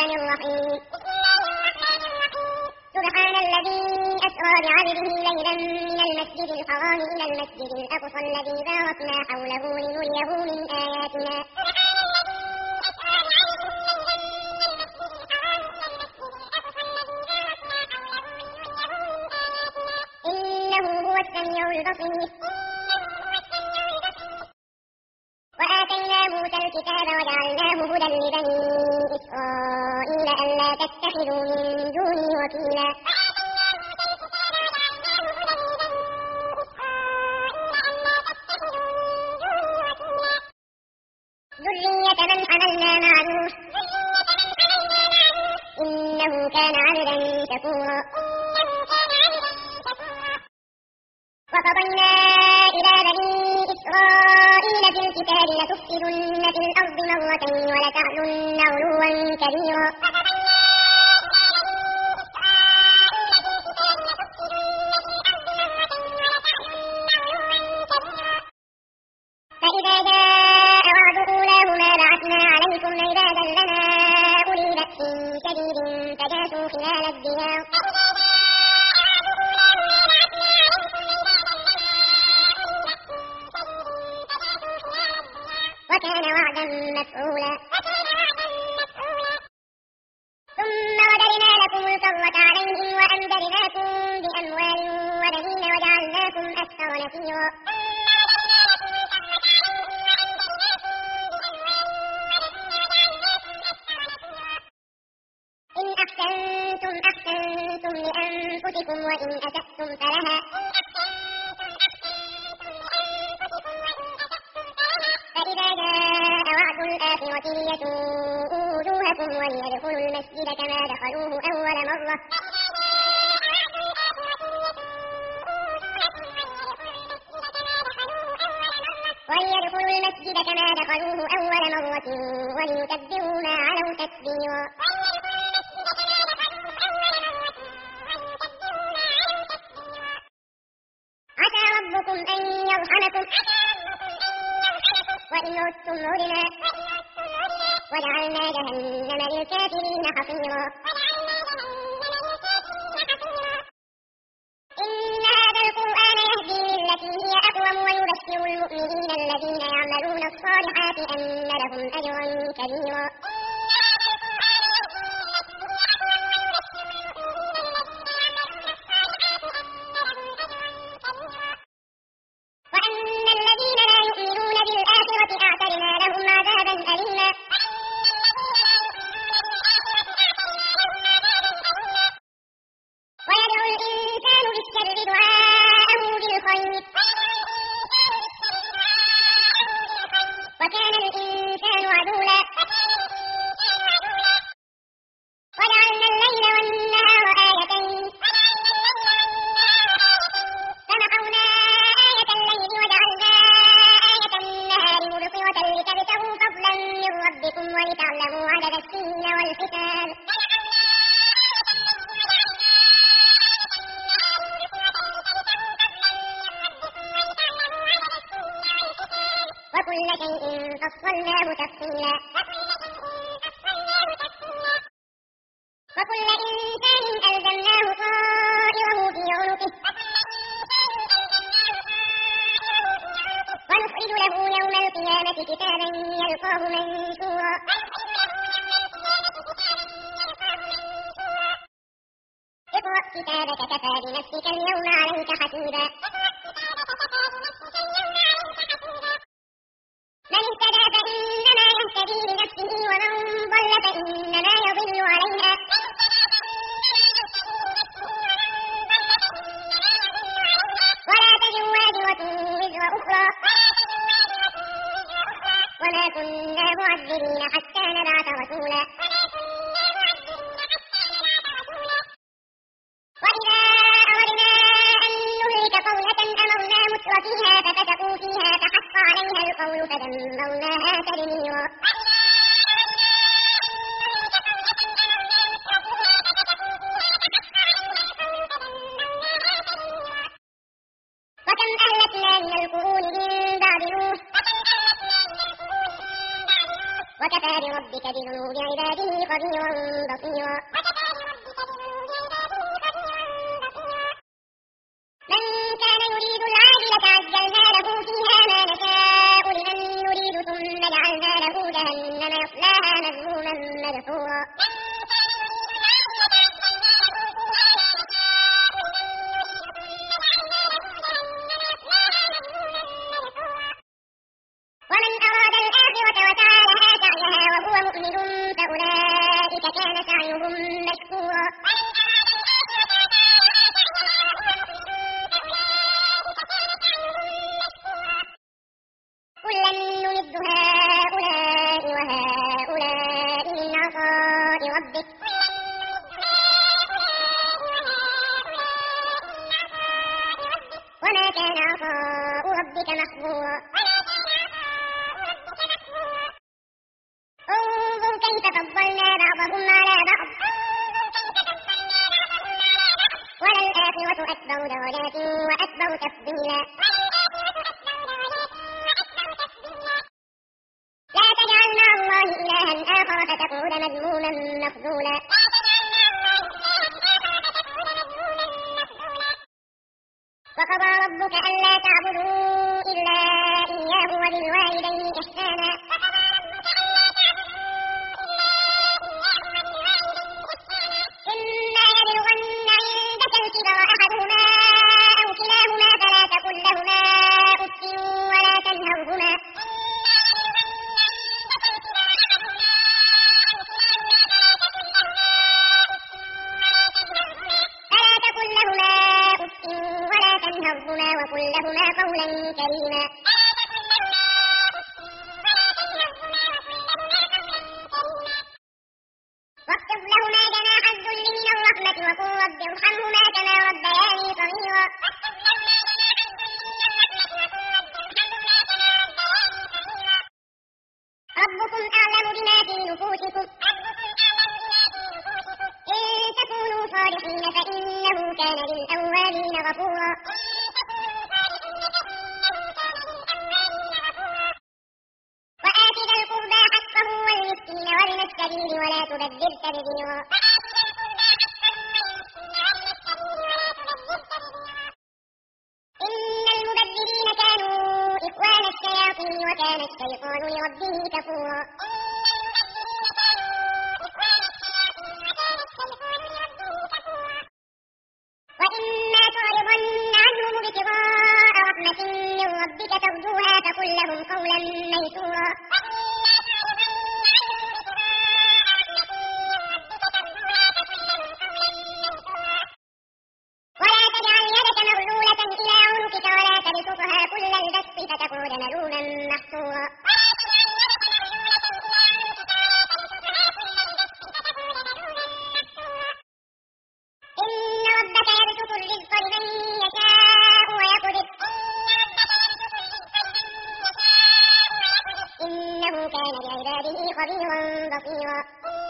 الرحمن الرحيم. سبحان الذي أسرى بعبده ليلا من المسجد الحرام إلى المسجد الأقصى الذي باركنا حوله لنريه من آياتنا. إنه هو السميع البصير. وآتينا موسى الكتاب وجعلناه هدى لبني إسرائيل ألا تتخذوا من دوني وكيلا. ذرية من حملنا مع نوح إنه كان عبدا شكورا. وقضينا إلى بني إسرائيل في الكتاب لتفسدن في الأرض مرتين ولتعلن علوا كبيرا. فإذا جاء وعد أولاهما بعثنا عليكم عبادا لنا أولي بأس شديد فجاسوا خلال الديار. وكان وعدا مفعولا. ثم رددنا لكم الكرة عليهم وأمددناكم بأموال وبنين وجعلناكم أكثر نفيرا. إن أحسنتم أحسنتم لأنفسكم وإن أسأتم فلها. فإذا جاء وعد الآخرة ليسوءوا وجوهكم وليدخلوا المسجد كما دخلوه أول مرة. وليتبروا ما علوا تتبيرا. عسى ربكم أن يرحمكم وإن عدتم عدنا وجعلنا جهنم للكافرين حصيرا. إن هذا القرآن يهدي للتي هي أقوم ويبشر المؤمنين الذين يعملون الصالحات أن لهم أجرا كبيرا. وأن الذين لا يؤمنون بالآخرة أعتدنا لهم عذابا أليما. ويدعو الإنسان بالشر دعاءه بالخير وكان الإنسان عجولا. وجعلنا الليل والنهار آيتين فمحونا آية الليل وجعلنا آية النهار مبصرة لتبتغوا فضلا من ربكم ولتعلموا عدد السنين والحساب. وكل شيء فصلناه تفصيلا. وكل إنسان ألزمناه طائره في عنقه ونخرج له يوم القيامة كتابا يلقاه منشورا. اقرأ كتابك كفى بنفسك اليوم عليك حسيبا. من اهتدى فإنما يهتدي لنفسه ومن ضل فإنما يضل عليها. ولا تزر وازرة وزر أخرى وما كنا معذبين حتى نبعث رسولا. وإذا أردنا أن نهلك قرية بعباده خبيرا بصيرا. من كان يريد العاجلة عجلنا له فيها ما نشاء لمن نريد ثم جعلنا له جهنم يصلاها مذموما مدحورا. ومن أراد الآخرة وسعى لها سعيها وهو مؤمن فأولئك كان سعيهم مشكورا. كلا نمد هؤلاء وهؤلاء من عطاء ربك وما كان عطاء ربك محظورا. انظر كيف فضلنا بعضهم على بعض وللآخرة أكبر درجات وأكبر تفضيلا. لا تجعل مع الله إلها آخر فتقعد مذموما مخذولا. وقضى ربك ألا تعبدوا إلا إياه وبالوالدين إحسانا إما يبلغن عندك الكبر أحدهما أو كلاهما فلا تقل لهما أف ولا تنهرهما وقل لهما قولا كريما. واخفض لهما جناح الذل من الرحمة وقل رب ارحمهما كما ربياني صغيرا. ربكم أعلم بما في نفوسكم إن تكونوا صالحين فإنه كان للأوابين غفورا. وآت ذا القربى حقه والمسكين وابن السبيل ولا تبذر تبذيرا. إن المبذرين كانوا إخوان الشياطين وكان الشيطان لربه كفورا. وإما تعرضن عنهم ابتغاء رحمة من ربك ترجوها فقل لهم قولا ميسورا. ولا تجعل يدك مغلولة إلى عنقك ولا تبسطها كل البسط فتقعد ملوما محسورا. إن ربك يبسط الرزق لمن يشاء ويقدر إنه كان بعباده خبيرا بصيرا.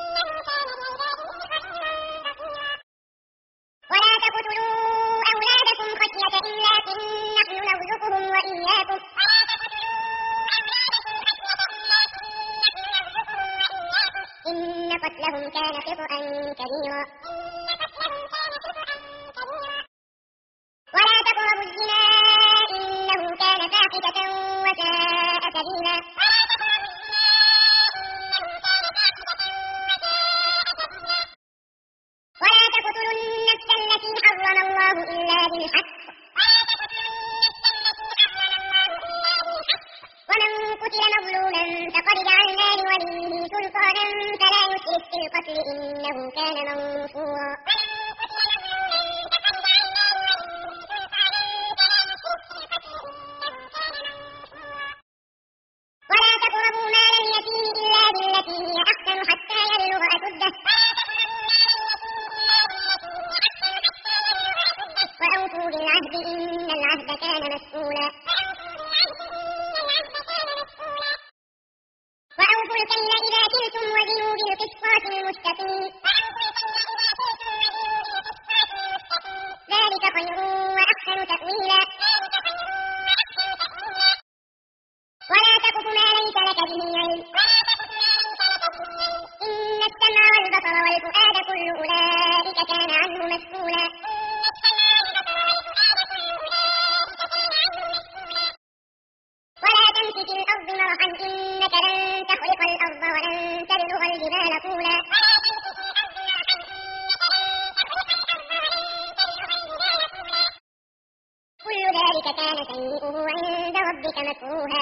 ولا تقتلوا أولادكم خشية إملاق نحن نرزقهم وإياكم إن قتلهم كان خطأ كبيرا. ولا تقربوا الزنا إنه كان فاحشة وساء سبيلا. ولا تقتلوا النفس التي حرم الله إلا بالحق ومن قتل مظلوما فقد جعلنا لوليه سلطانا فلا يسرف في القتل إنه كان منصورا. ولا تقربوا مال اليتيم إلا بالتي هي أحسن حتى يبلغ أشده وأوفوا بالعهد إن العهد كان مسؤولا. وأوفوا الكيل إذا كلتم وزنوا بالقسطاس المستقيم ذلك خير وأحسن تأويلا. ولا تقف ما ليس لك به علم إن والبصر والفؤاد كل أولئك كان عنه مسؤولا ولا تمش في الأرض مرحا إنك لن تخرق الأرض ولن تبلغ الجبال طولا كل ذلك كان سيئه عند ربك مكروها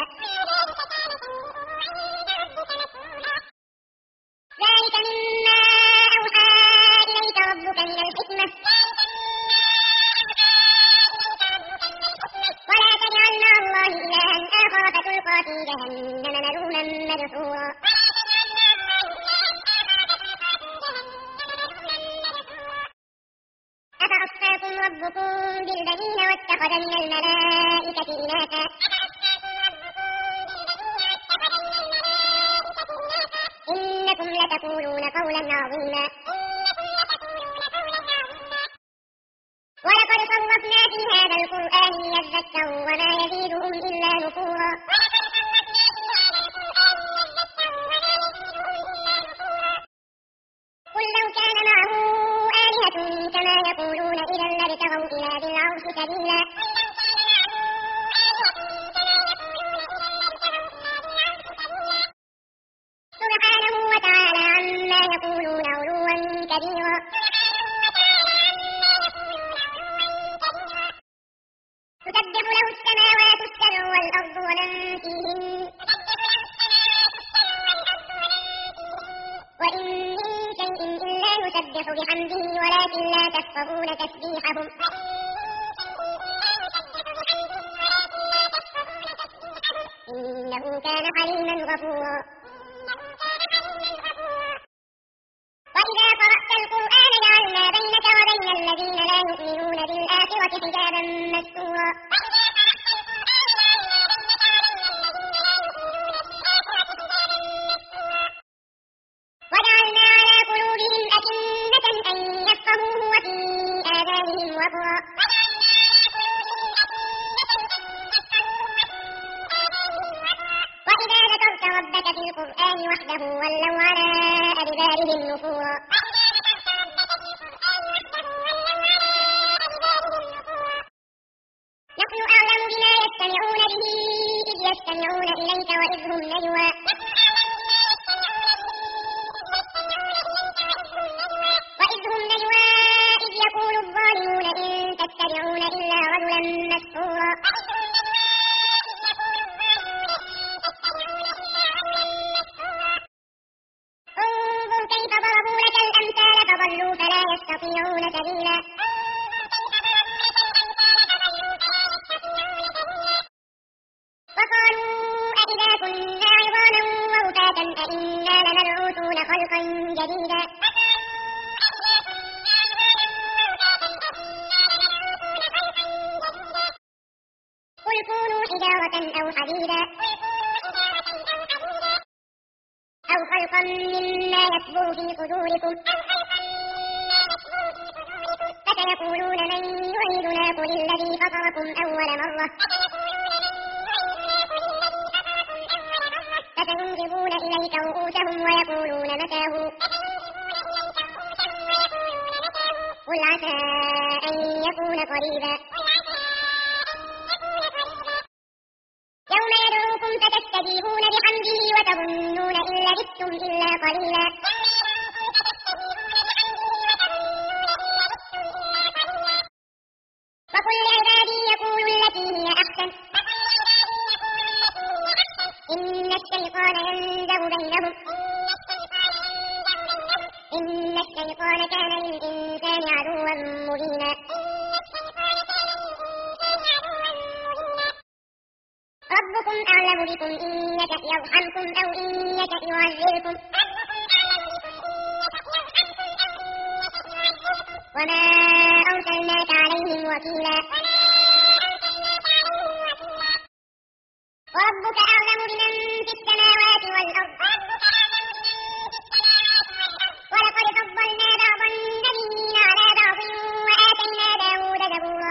ذلك مما أوحى إليك ربك من الحكمة ولا تجعل مع الله إلها آخر فتلقى في جهنم ملوما مدحورا أفأصفاكم ربكم بالبنين واتخذ من الملائكة إناثا إنكم لتقولون قولا عظيما ولقد صرفنا في هذا القرآن ليذكروا وما يزيدهم إلا نفورا قل لو كان معه آلهة كما يقولون إذا لابتغوا إلى ذي العرش سبيلا سبحانه وتعالى عما يقولون علوا كبيرا تسبح له السماوات السبع والأرض ومن فيهن وإن من شيء إلا يسبح بحمده ولكن لا تفقهون تسبيحهم إنه كان حليما غفورا وإذا قرأت القرآن جعلنا بينك وبين الذين لا يؤمنون بالآخرة حجابا مستورا وجعلنا على قلوبهم أكنة أن يفقهوه وفي آذانهم وقرا وإذا ذكرت ربك في القرآن وحده ولوا على أدبارهم نفورا نحن أعلم بما يستمعون به إذ يستمعون إليك وإذ هم نجوى إذ يقول الظالمون إن تتبعون إلا رجلا مسحورا انظر كيف ضربوا لك الأمثال فضلوا فلا يستطيعون سبيلا وقالوا أإذا كنا عظاما ورفاتا أإنا لمبعوثون خلقا جديدا قل كونوا حجارة أو حديدا أو خلقا مما يكبر في صدوركم فسيقولون من يعيدنا قل الذي فطركم أول مرة فسينغضون إليك رؤوسهم ويقولون متاه قل عسى أن يكون قريبا يوم يدعوكم فتستجيبون بحمده وتظنون إن لبثتم إلا قليلا وقل لعبادي يقولوا التي هي أحسن إن الشيطان ينزغ بينهم إن الشيطان كان للإنسان عدوا مبينا ربكم أعلم بكم إن يشأ يرحمكم أو إن يشأ يعذبكم وما أرسلناك عليهم وكيلا وربك أعلم بمن في السماوات والأرض ولقد فضلنا بعض النبيين على بعض وآتينا داود زبورا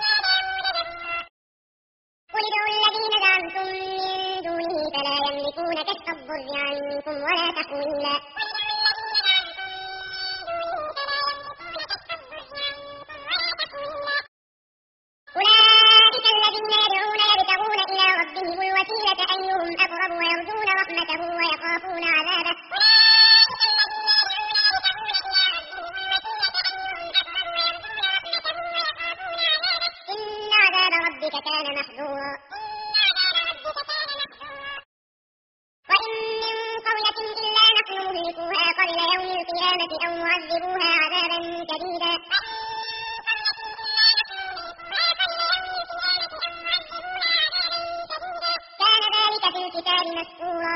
قل ادعوا الذين زعمتم من دونه فلا يملكون كشف الضر عنكم ولا تحويلا. أولئك الذين يدعون يبتغون إلى ربهم الوسيلة أيهم أقرب ويرجون رحمته ويخافون عذابه. إن عذاب ربك كان محذورا. وإن من قرية إلا نحن مهلكوها قبل يوم القيامة أو معذبوها عذابا شديدا. كان ذلك في الكتاب مسطورا.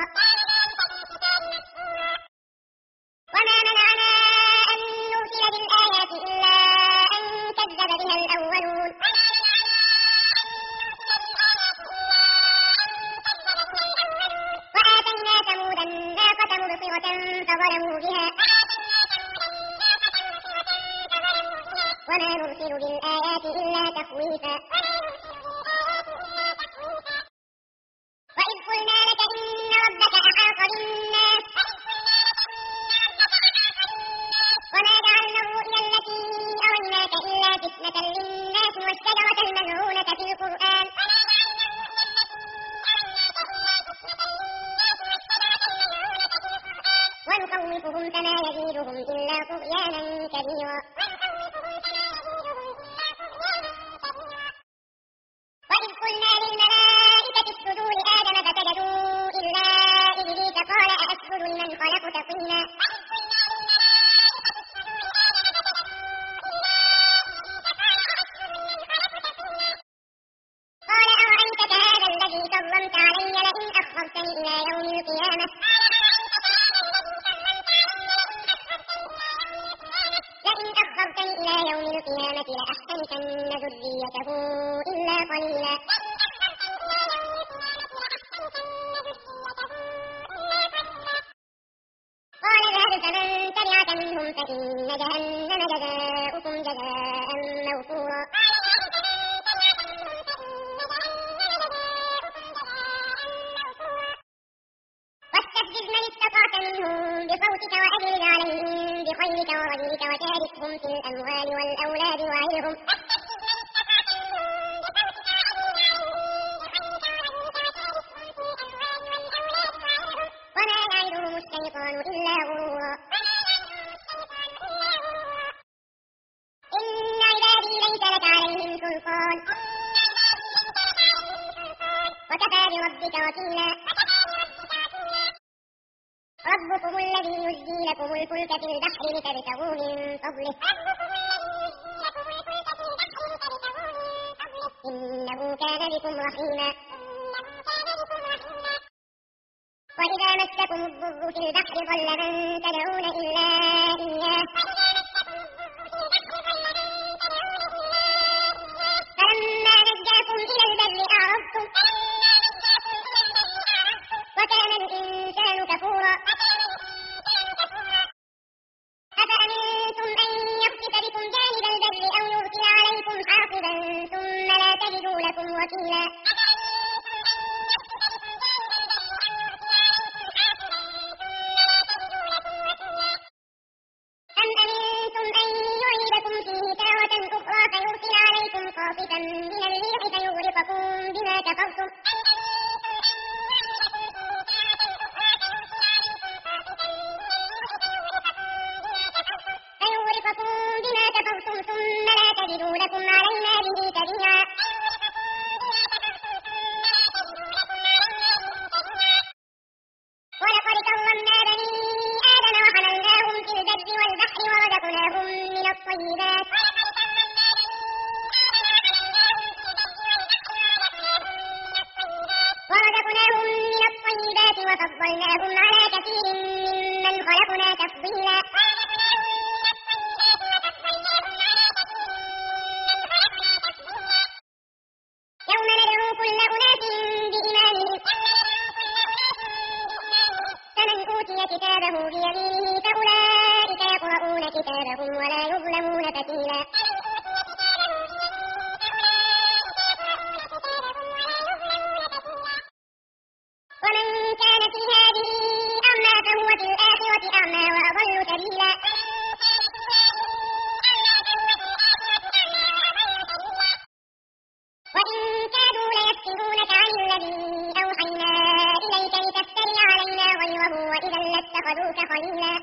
وما منعنا أن نرسل بالآيات إلا أن كذب بها الأولون. وآتينا ثمود الناقة مبصرة فظلموا بها وما نرسل بالآيات إلا تخويفا. وإذ قلنا لك إن ربك أحاط بالناس وما جعلنا الرؤيا التي أريناك إلا فتنة للناس والشجرة الملعونة في القرآن ونخوفهم فما يزيدهم إلا طغيانا كبيرا. وإذ قلنا للملائكة اسجدوا لآدم فسجدوا إلا إبليس قال أأسجد لمن خلقت طينا. قال أرأيتك هذا الذي كرمت علي لئن أخرتني إلى يوم القيامة لأحترقن ذريته إلا قليلا. قال اذهب فمن تبعك منهم فإن جهنم جزاؤكم جزاء موفورا. واستفزز من استطعت منهم بصوتك وأجلب عليهم بخيلك ورجلك وشاركهم في الأموال والأولاد وعظهم وما يعدهم الشيطان إلا غرورا. إن عبادي ليس لك عليهم سلطان وكفى بربك وكيلا. ربكم الذي يزجي لكم الفلك في البحر لتبتغوا من فضله إنه كان بكم رحيما. وإذا مسكم الضر في البحر ضل من تدعون إلا إياه فلما نجاكم إلى البر أعرضتم وكان الإنسان كفورا. أفأمنتم أن يخسف بكم جانب البر أو يرسل عليكم حاصبا ثم لا تجدوا لكم وكيلا. أم أمنتم أن يعيدكم فيه تارة أخرى فيرسل عليكم قاصفا من الريح فيغرقكم بما كفرتم ثم لا تجدوا لكم علينا به تبيعا. ولقد كرمنا بني آدم وحملناهم في البر والبحر ورزقناهم من الطيبات وفضلناهم على كثير ممن خلقنا تفضيلا. يوم ندعو كل أناس بإمامهم فمن أوتي كتابه بيمينه فأولئك يقرؤون كتابهم ولا يظلمون فتيلا. ومن كان في اتخذوك خليلا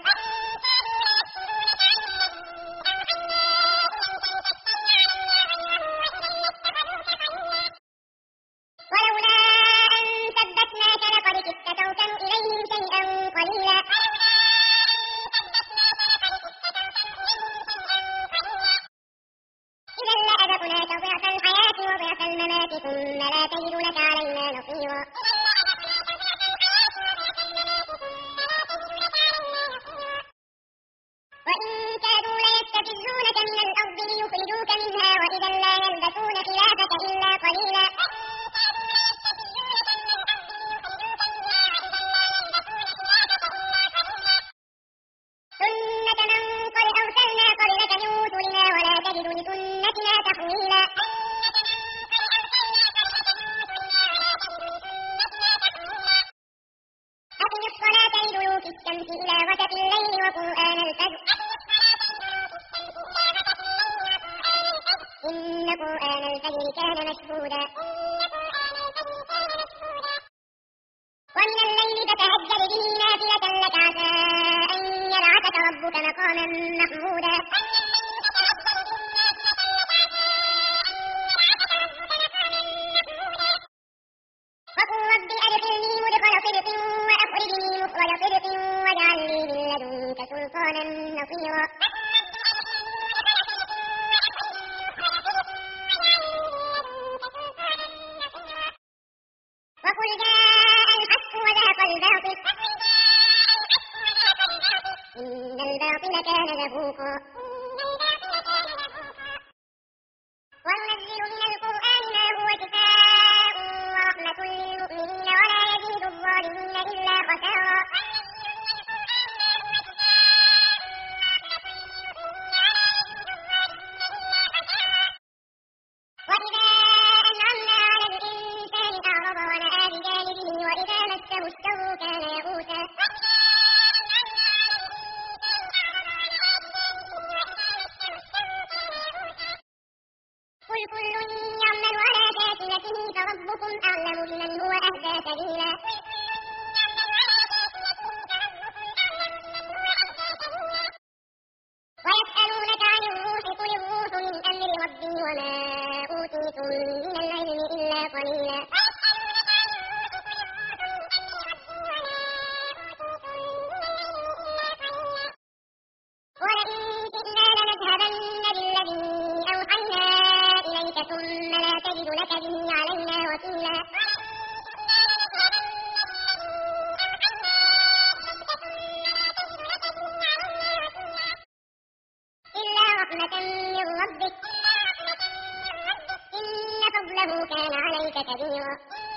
ولولا أن ثبتناك لقد كدت تركن إليهم شيئا قليلا إذا لأذقناك ضعف الحياة وضعف الممات ثم لا تجد لك علينا نصيرا وإن كادوا ليستفزونك من الأرض ليخرجوك منها وإذا لا يلبثون خلافك إلا قليلا سنة من قد أرسلنا قبلك من رسلنا ولا تجد لسنتنا تحويلا أقم الصلاة لدلوك الشمس إلى غسق الليل وقرآن الفجر إن قرآن الفجر كان مشهودا ومن الليل فتهجد به نافلة لك عسى أن يبعثك ربك مقاما محمودا وقل رب أدخلني مدخل صدق وأخرجني مخرج صدق واجعل لي من لدنك سلطانا نصيرا وقل جاء الحق وزهق الباطل إن الباطل كان زهوقا وننزل من القرآن ما هو شفاء ورحمة للمؤمنين ولا يزيد الظالمين إلا خسارا وإذا أنعمنا على الإنسان أعرض ونأى بجانبه وإذا مسه الشر كان يئوسا قل كل يعمل على شاكلته فربكم أعلم بمن هو أهدى سبيلا ويسألونك عن الروح قل الروح من أمر ربي وما أوتيتم من العلم إلا قليلا ولئن شئنا لنذهبن بالذي أوحينا إليك ثم لا تجد لك به علينا وكيلا إلا رحمة من ربك إن فضله كان عليك كبيرا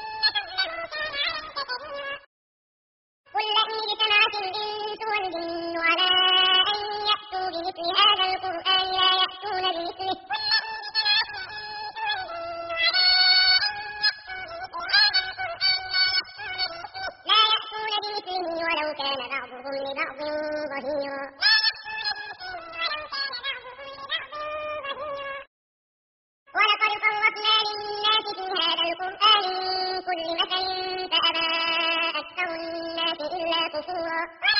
قل لئن اجتمعت الإنس والجن على أن يأتوا بمثل هذا القرآن لا يأتون بمثله ولو كان بعضهم لبعض ظهيرا ولقد صرفنا للناس في هذا القرآن من كل مثل فأبى أكثر الناس إلا كفورا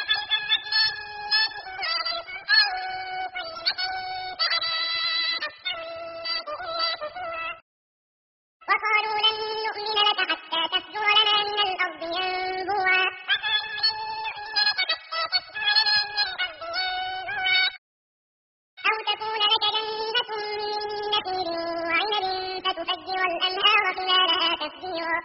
وقالوا لن نؤمن لك حتى تفجر لنا من الأرض ينبوعا أو تكون لك جنة من نخيل وعنب فتفجر الأنهار خلالها تفجيرا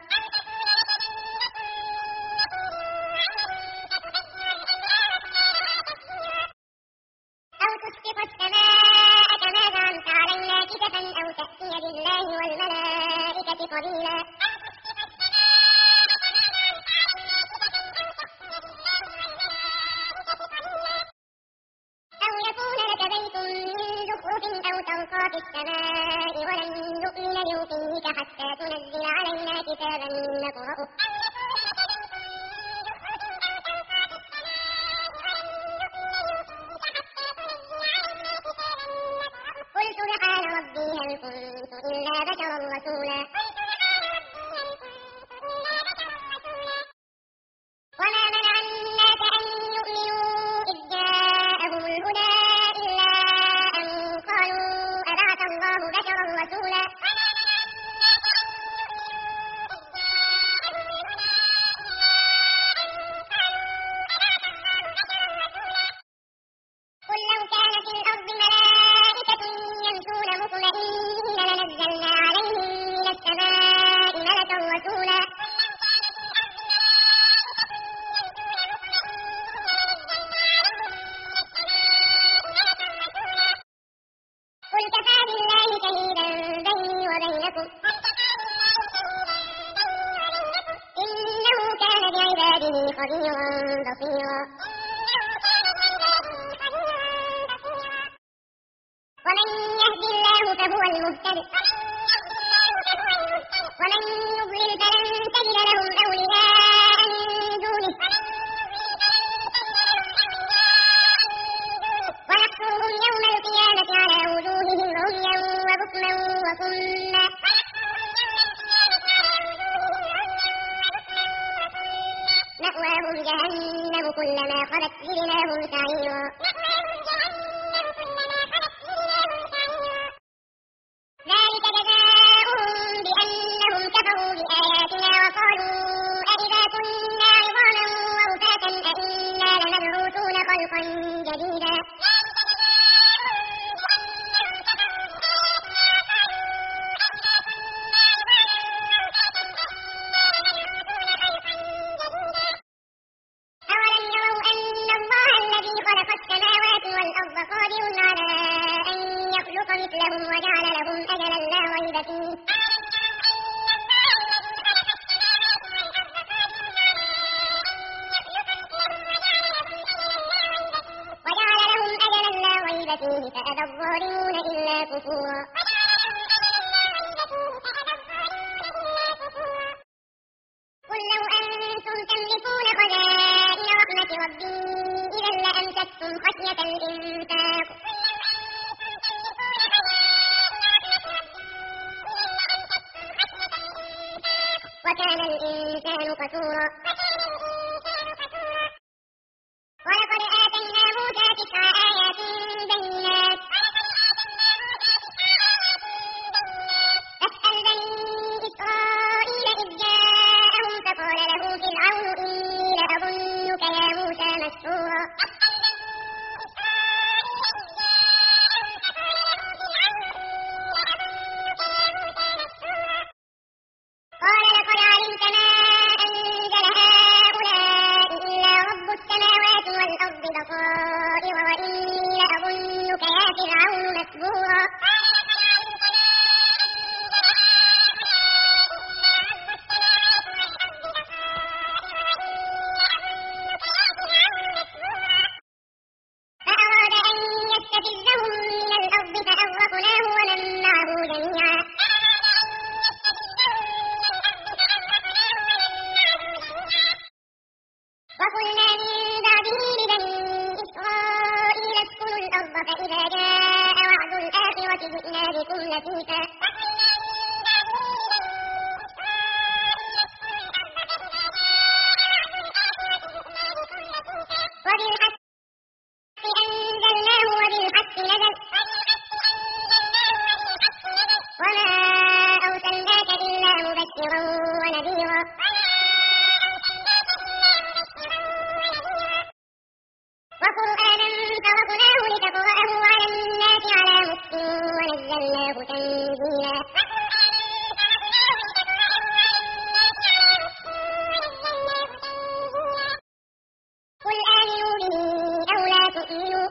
أو تسقط السماء كما زعمت علينا كسفا أو تأتي بالله والملائكة قبيلا أو يكون لك بيت من زخرف أو ترقى في السماء ولن نؤمن لرقيك حتى تنزل علينا كتابا نقرأه قل سبحان ربي هل كنت إلا بشرا رسولا وما منع الناس أن يؤمنوا خبيرا بصيرا ومن يهد الله فهو المهتد ومن يضلل فلن تجد لهم أولياء من دونه ونحشرهم يوم القيامة على وجوههم عميا وبكما وصما مأواهم جهنم كلما خلت زدناهم سعيرا ذلك جزاؤهم بأنهم كفروا بآياتنا وقالوا أئذا كنا عظاما ورفاتا أئنا لمبعوثون خلقا جديدا أولم يروا أن الله الذي خلق السماوات والأرض قادر على أن يخلق مثلهم وجعل لهم أجلا لا ريب فيه فأبى الظالمون إلا كفورا قل لو أنتم تملكون خزائن رحمة ربي إذا لأمسكتم خشية الإنفاق وكان الإنسان قتورا ولقد آتينا موسى 9 آيات بينات فاسأل بني إسرائيل إذ جاءهم فقال له فرعون إني لأظنك يا موسى مسحورا قال لقد علمت ما أنزل هؤلاء إلا رب السماوات والأرض بصائر وإني لأظنك يا فرعون مسحورا فأراد أن يستفزهم من الأرض فأغرقناه ومن معه جميعا وقلنا من بعده لبني إسرائيل اسكنوا الأرض فإذا جاء وعد الآخرة جئنا بكم لفيفا وبالحق أنزلناه وبالحق نزل وما أرسلناك إلا مبشرا ونذيرا وقرآنا فرقناه لتقرأه على الناس على مكث ونزلناه تنزيلا قل آمنوا به أو لا تؤمنوا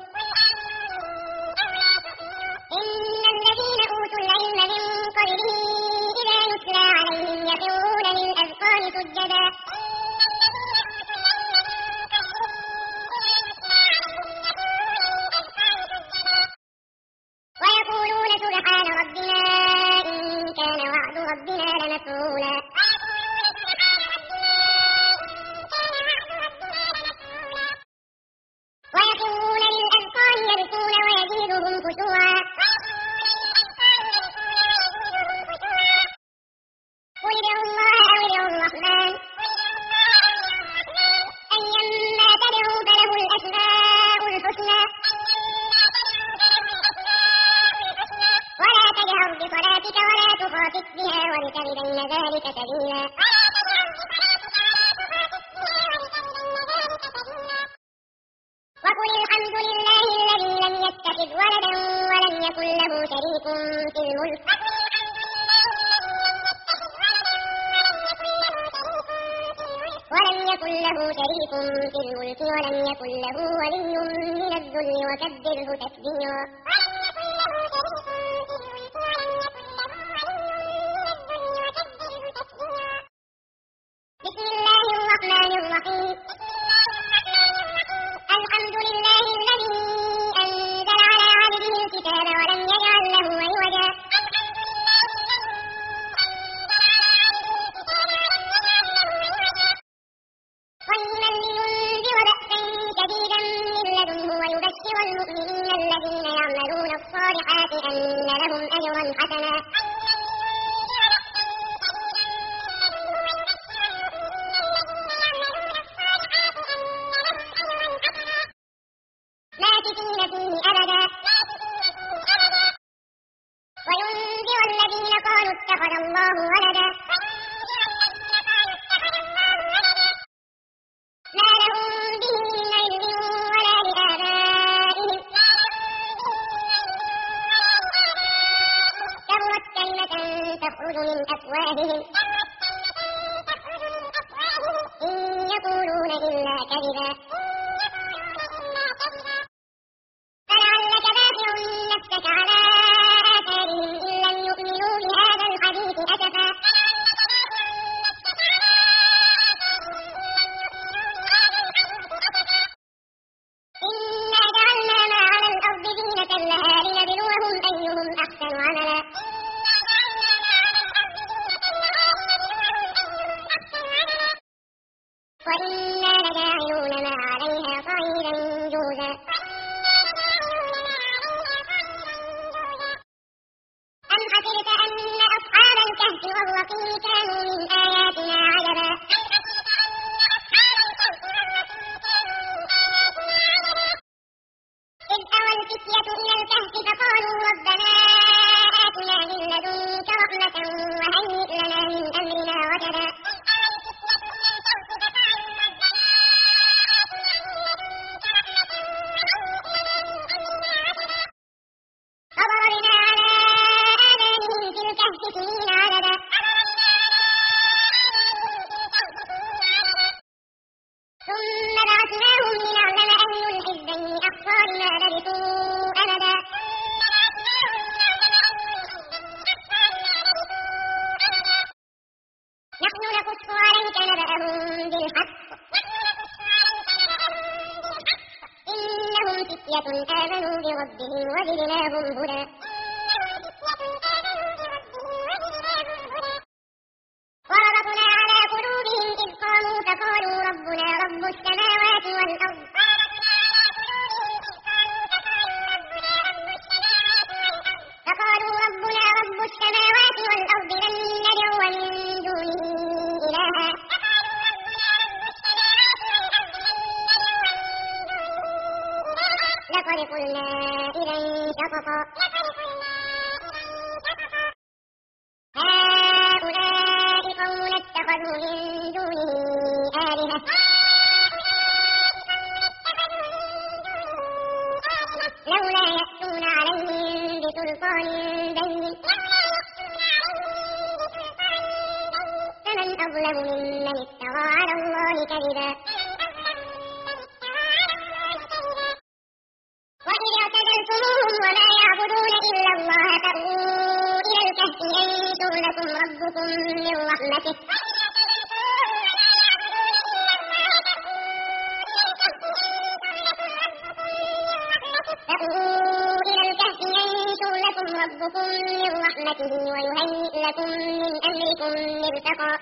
إن الذين أوتوا العلم من قبله إذا يتلى عليهم يخرون للأذقان سجدا ويقولون سبحان ربنا إن كان وعد ربنا لمفعولا ويخرون للأذقان يبكون ويزيدهم خشوعا قل ادعوا الله أو ادعوا الرحمن أيما تدعوا فله الأسماء الحسنى ولا تجهر بصلاتك ولا تخافت بها وابتغ بين ذلك سبيلا وقل الحمد لله الذي لم يتخذ ولدا ولم يكن له شريك في الملك ولم يكن له ولي من الذل وكبره تكبيرا بسم الله الرحمن الرحيم والمؤمنين الذين يعملون الصالحات أن لهم أجرا حسنا ماكثين فيه أبدا وينذر الذين قالوا اتخذ الله ولدا ما لهم به من علم ولا لآبائهم كبرت كلمة تخرج من أفواههم إن يقولون إلا كذبا فلعلك باخع نفسك على آثارهم إن لم يؤمنوا بهذا الحديث أسفا إنا جعلنا ما على الأرض زينة لها لنبلوهم أيهم أحسن عملا وإنا لجاعلون ما عليها صعيدا جرزا أم حسبت أن أصحاب الكهف والرقيم كانوا من آياتنا عجبا إذ أوى الفتية إلى الكهف فقالوا ربنا آتنا من لدنك رحمة وهيئ لنا من أمرنا رشدا فضربنا على آذانهم في الكهف سنين عددا ثم بعثناهم لنعلم أي الحزبين أحصى لما لبثوا أمدا نحن نقص عليك نبأهم بالحق إنهم فتية آمنوا بربهم وزدناهم هدى وربطنا على قلوبهم إذ قاموا فقالوا ربنا رب السماوات والأرض لن ندعو من دونه إلها لقد قلنا إذا شططا هؤلاء قوم اتخذوا من دونه آلهة لولا يأتون عليهم بسلطان بين فمن أظلم ممن افترى على الله كذبا وإذ اعتزلتموهم وما يعبدون إلا الله فأووا إلى الكهف ينشر لكم ربكم من رحمته ويهيئ لكم من أمركم مرفقا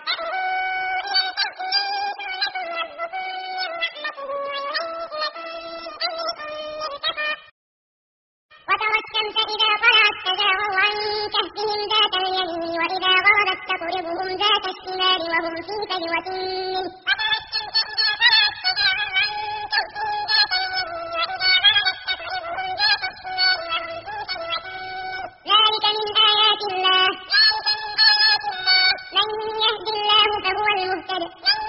وترى الشمس إذا طلعت تزاور عن كهفهم ذات اليمين وإذا غربت تقرضهم ذات الشمال وهم في فجوة منه ذلك من آيات الله من يهد الله فهو المهتد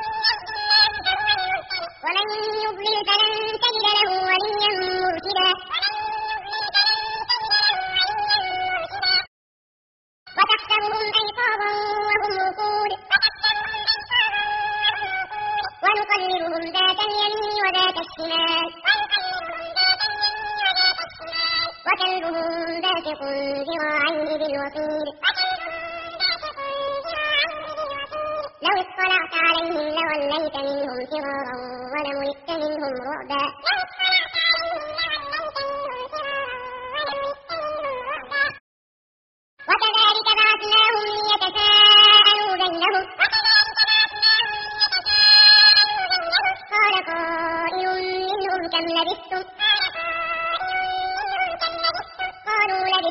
ومن يضلل فلن تجد له وليا مرشدا وتحسبهم أيقاظا وهم رقود ونقلبهم ذات اليمين وذات الشمال وكلبهم باسط ذراعيه بالوصيد لو اطلعت عليهم لوليت منهم فرارا ولملئت منهم رعبا وكذلك بعثناهم ليتساءلوا بينهم قال قائل منهم كم لبثتم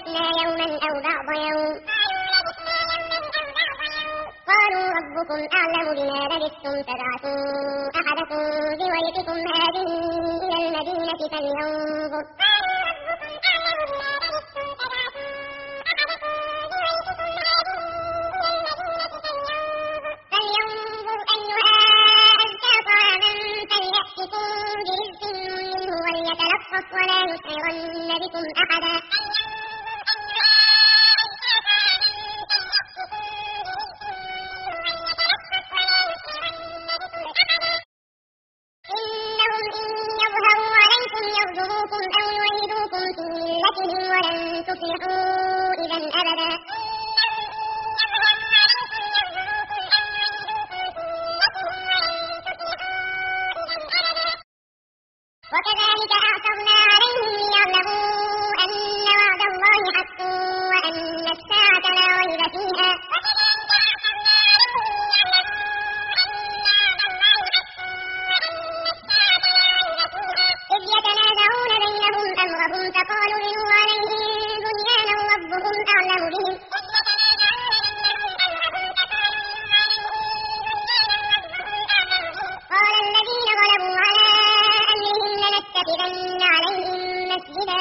لبثنا يوما أو بعض يوم قالوا ربكم أعلم بما لبثتم فابعثوا أحدكم بورقكم هذه إلى المدينة فلينظر أيها أزكى طعاما فليأتكم برزق منه وليتلطف ولا يشعرن بكم أحدا إنهم إن يظهروا عليكم يرجموكم أو يعيدوكم في ملتهم ولن تفلحوا إذا أبدا وكذلك أعثرنا عليهم ليعلموا أن وعد الله حق وأن الساعة لا ريب فيها إذ يتنازعون بينهم أمرهم فقالوا ابنوا عليهم بنيانا ربهم أعلم بهم قال الذين غلبوا على أمرهم لنتخذن عليهم مسجدا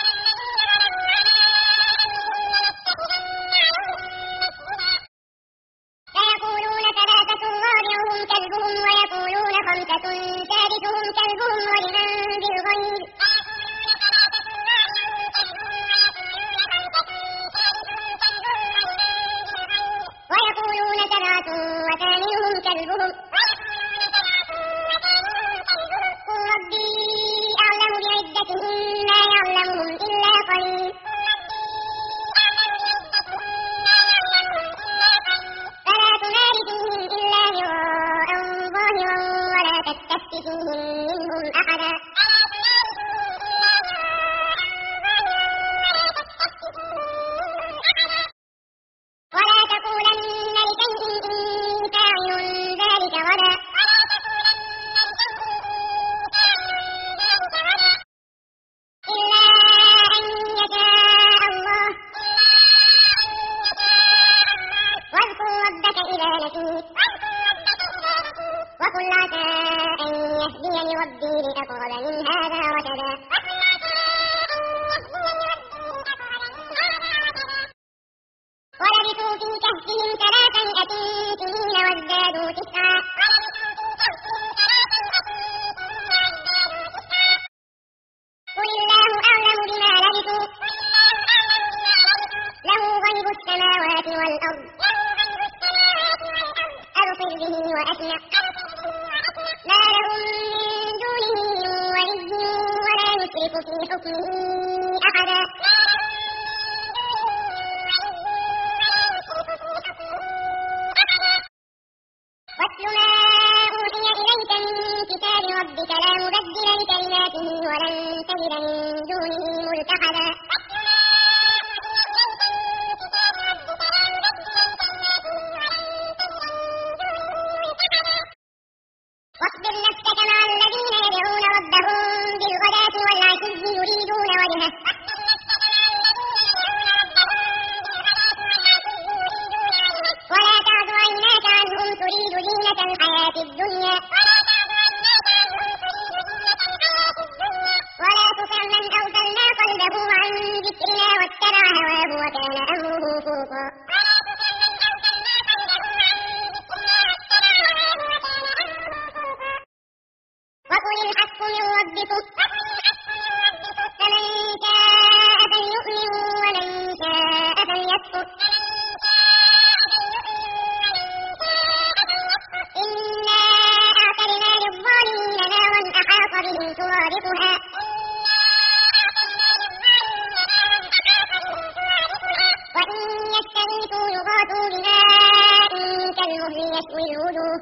سيقولون ثلاثة رابعهم كلبهم ويقولون خمسة سادسهم كلبهم ولمن بالغيب ويقولون سبعة وثامنهم كلبهم قل ربي أعلم بعدتهم ما يعلمهم إلا قليل فلا تمار فيهم إلا مراء ظاهرا ولا تستفت فيهم منهم أحدا ولا تقولن لشيء إني فاعل ذلك غدا إلا أن يشاء الله واذكر ربك إذا نسيت وقل عسى أن يهديني ربي لأقرب من هذا رشدا ولبثوا في كهفهم 300 سنين وازدادوا تسعا قل الله أعلم بما لبثوا له غيب السماوات والأرض أبصر به وأسمع ما لهم من دونه من ولي ولا يشرك في حكمه أحدا واتل ما أوحي إليك من كتاب ربك لا مبدل لكلماته ولن تجد من دونه ملتحدا واصبر نفسك مع الذين يدعون ربهم بالغداة والعشي يريدون وجهه ولا تعد عيناك عنهم تريد زينة الحياة الدنيا ولا تطع من أغفلنا قلبه عن ذكرنا واتبع هواه وكان أمره فرطا وقل الحق من ربكم فمن شاء فليؤمن ومن شاء فليكفر إنا أعتدنا للظالمين نارا أحاط بهم سرادقها وإن يستغيثوا يغاثوا بماء كالمهل يشوي الوجوه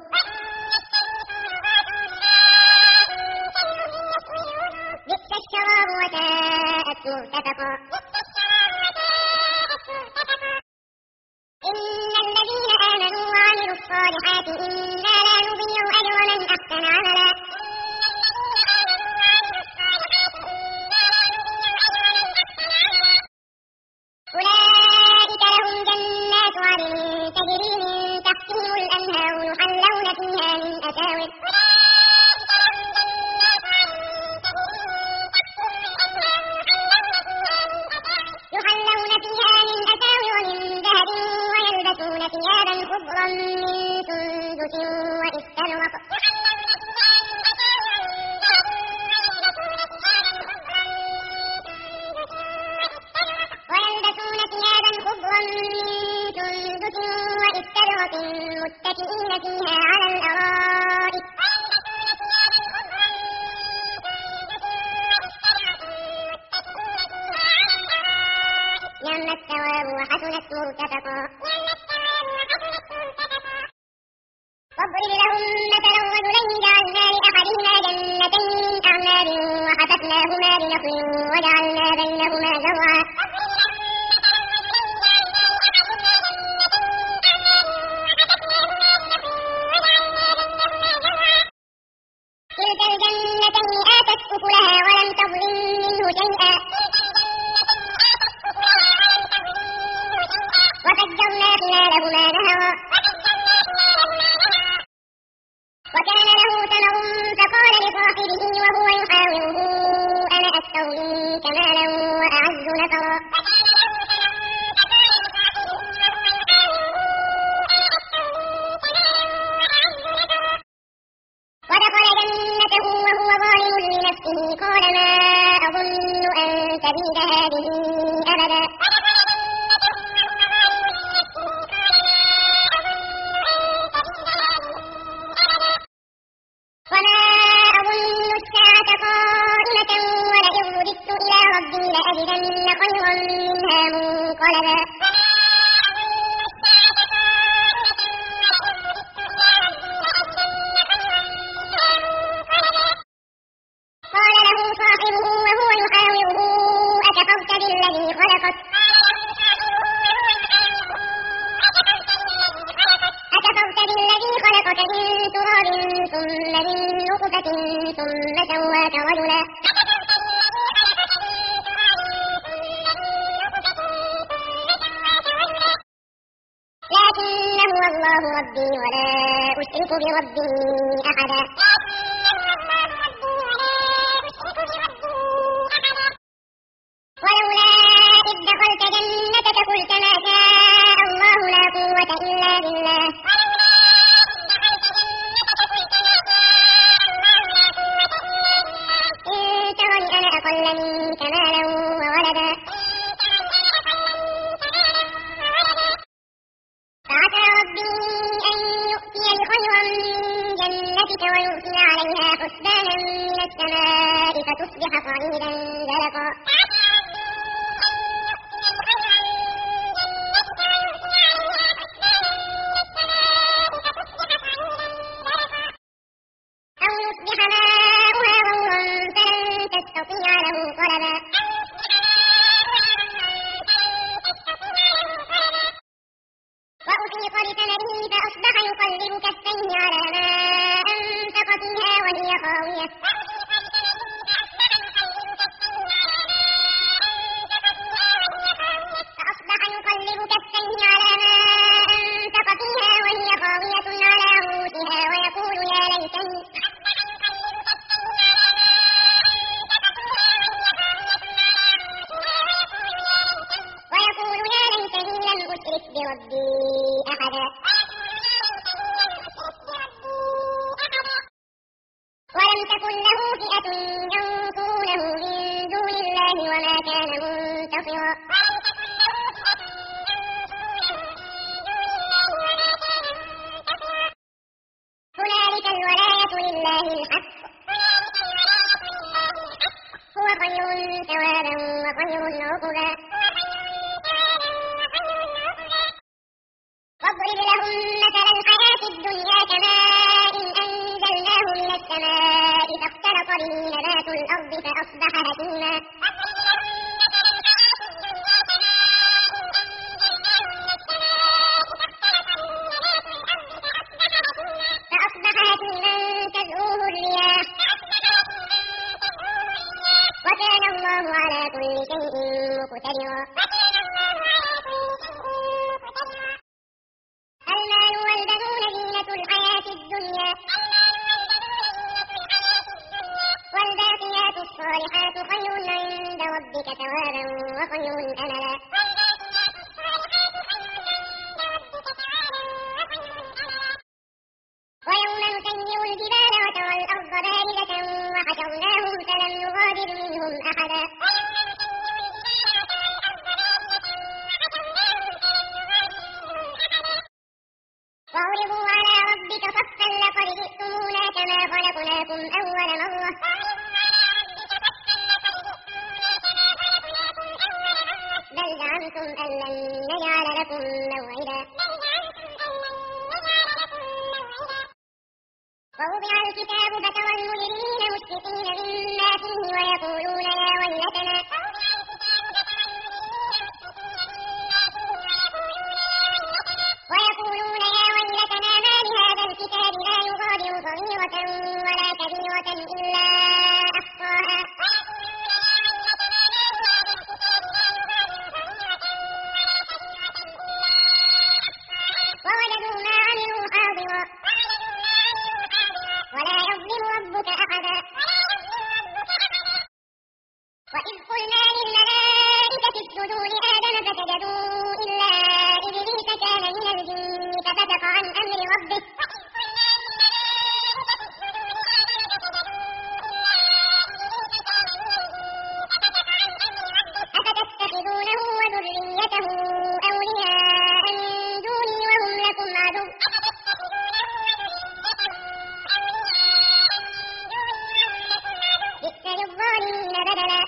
بئس الشراب وساءت مرتفقا إن الذين آمنوا وعملوا الصالحات إنا لا نضيع أجر من أحسن عملا وحسنت مرتفقا واضرب لهم مثلا رجلين جعلنا لأحدهما جنتين من أعناب وحففناهما بنخل وجعلنا بينهما زرعا كلتا الجنتين آتت أكلها ولم تظلم منه شيئا وفجرنا خلالهما نهرا وكان له ثمر فقال لصاحبه وهو يحاوره أنا أكثر منك مالا وأعز نفرا ودخل جنته وهو ظالم لنفسه قال ما أظن أن تبيد هذه أبدا وما أظن الساعة قائمة ولئن رددت إلى ربي لأجدن خيرا منها منقلبا قال له صاحبه وهو يحاوره أكفرت بالذي خلقك من تراب ثم من نطفة ثم سواك رجلا لكن هو الله ربي ولا أشرك بربي أحدا ولولا إذ دخلت جنتك قلت ما شاء الله لا قوة إلا بالله إن ترني أنا أقل منك مالا وولدا فعسى ربي أن يؤتيني خيرا من جنتك ويرسل عليها حسبانا من السماء فتصبح صعيدا زلقا أو يصبح ماؤها غورا فلن تستطيع له طلبا وأحيط بثمره فأصبح يقلب كفيه على ما أنفق فيها وهي خاوية على عروشها ويقول يا ليتني لم أشرك بربي أحدا ولم تكن له فئة ينصرونه من دون الله وما كان منتصرا هنالك الولاية لله الحق هو خير ثوابا وخير عقبا واضرب لهم مثل الحياة الدنيا كماء أنزلناه من السماء فاختلط به نبات الأرض فأصبح هشيما تذروه الرياح وكان الله على كل شيء مقتدرا المال والبنون زينة الحياة الدنيا والباقيات الصالحات خير عند ربك ثوابا وخير أملا ويوم نسير الجبال وترى الأرض بارزة وحشرناهم فلم نغادر منهم أحدا وعرضوا على ربك صفا لقد جئتمونا كما خلقناكم أول مرة بل زعمتم أن لن نجعل الكتاب فترى المجرمين مشفقين مما فيه ويقولون يا ويلتنا ما لهذا الكتاب لا يغادر صغيرة ولا كبيرة إلا أحصاها ووجدوا ما عملوا حاضرا ولا يظلم ربك أحدا وإذ قلنا للملائكة اسجدوا لآدم فسجدوا إلا إبليس كان من الجن ففسق عن أمر ربه أفتتخذونه وذريته أولياء من دوني وهم لكم عدو بئس للظالمين بدلا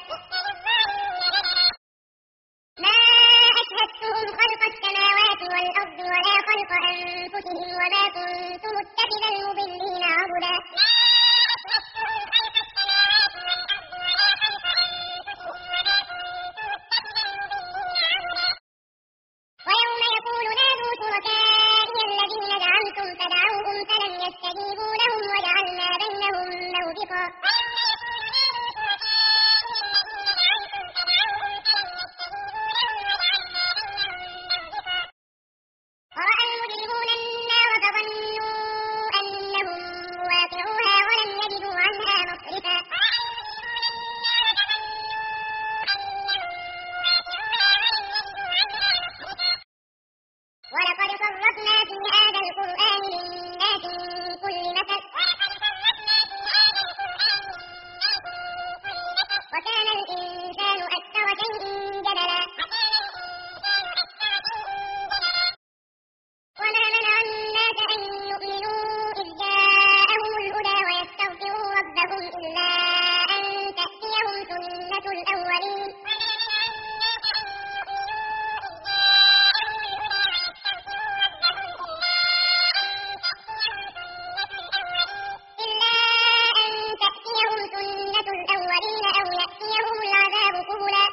ما أشهدتهم خلق السماوات والأرض ولا خلق أنفسهم وما كنت متخذ المضلين عضدا ويوم يقول نادوا شركائي الذين زعمتم فدعوهم فلم يستجيبوا لهم وجعلنا بينهم موبقا ورأى المجرمون النار فظنوا أنهم مواقعوها ولم يجدوا عنها مصرفا ولقد صرفنا في هذا القرآن للناس من كل مثل وكان الإنسان أكثر شيء جدلا وما منع الناس أن يؤمنوا إذ جاءهم الهدى ويستغفروا ربهم إلا أن تأتيهم سنة الأولين أو يأتيهم العذاب قبلا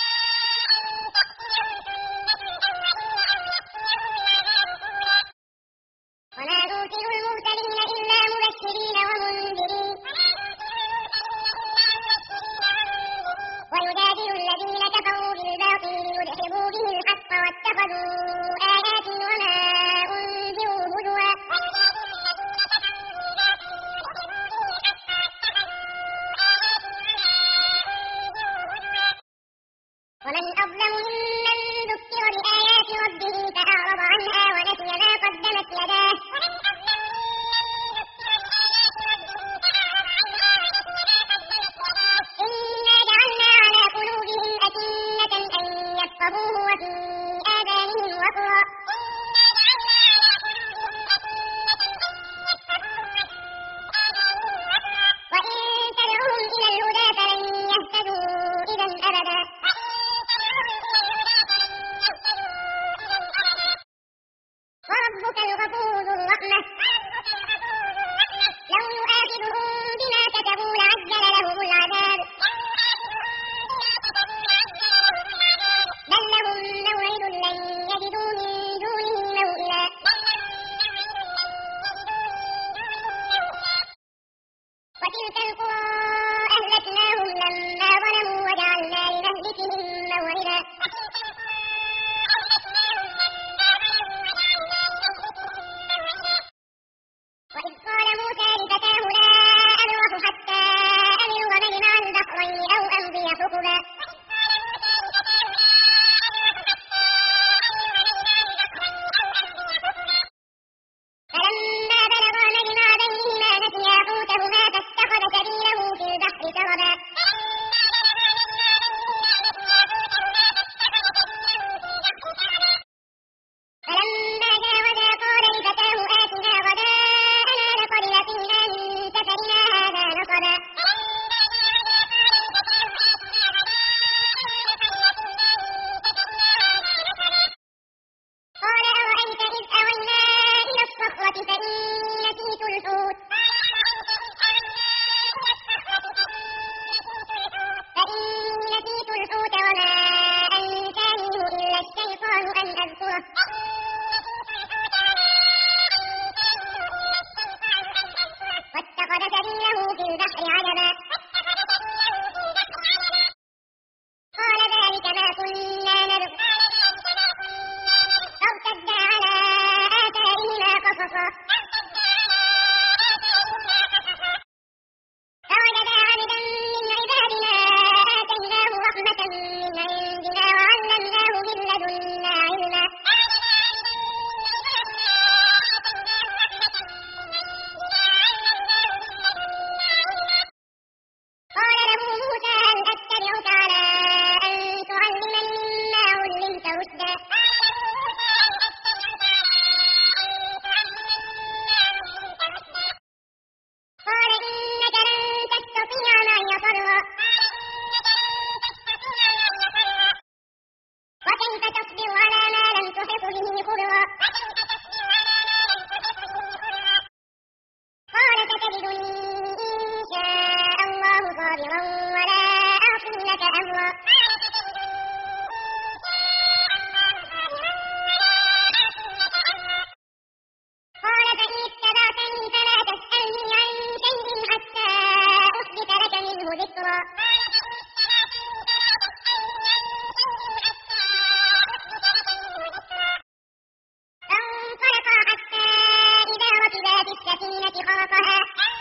وما نرسل المرسلين إلا مبشرين ومنذرين ويجادل الذين كفروا بالباطل ليدحضوا به الحق واتخذوا آياتي وما أنذروا هزوا ومن أظلم ممن ذكر بآيات ربه فأعرض عنها ونسي ما قدمت يداه إنا جعلنا على قلوبهم أكنة أن يفقهوه وفي آذانهم وقرا وإن تدعوهم إلى الهدى فلن يهتدوا إذا أبدا وربك الغفور ذو الرحمة لو يؤاخذهم بما كتبوا لعجل لهم العذاب بل لهم موعد لن يجدوا من دونه موئلا وتلك القرى أهلكناهم لما ظلموا وجعلنا لمهلكهم موعدا وإذ قال موسى لفتاه لا أبرح حتى أبلغ مجمع البحرين أو أمضي حقبا فلما بلغا مجمع بينهما نسيا حوتهما فاتخذ سبيله في استطعت على أن تعلمني مما علمت رشدا قال إنك لن تستطيع معي صبرا وكيف تصبر على ما لم تحط به خبرا قال ستجدني إن شاء الله صابرا ولا أعصي لك أمرا قال فإن اتبعتني فلا تسألني عن شيء حتى أحدث لك منه ذكرا فانطلقا حتى إذا ركبا في السفينة خرقها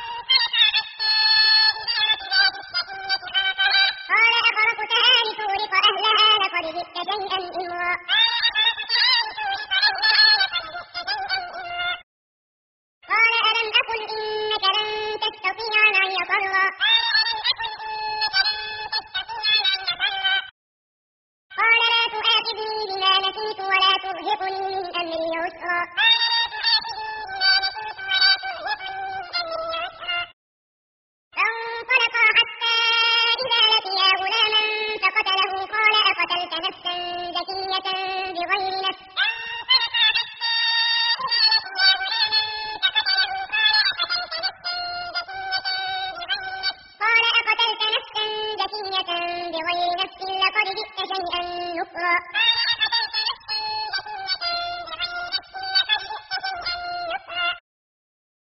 قال أخرقتها لتغرق أهلها لقد جئت شيئا إمرا قال ألم أقل إنك لن تستطيع معي صبرا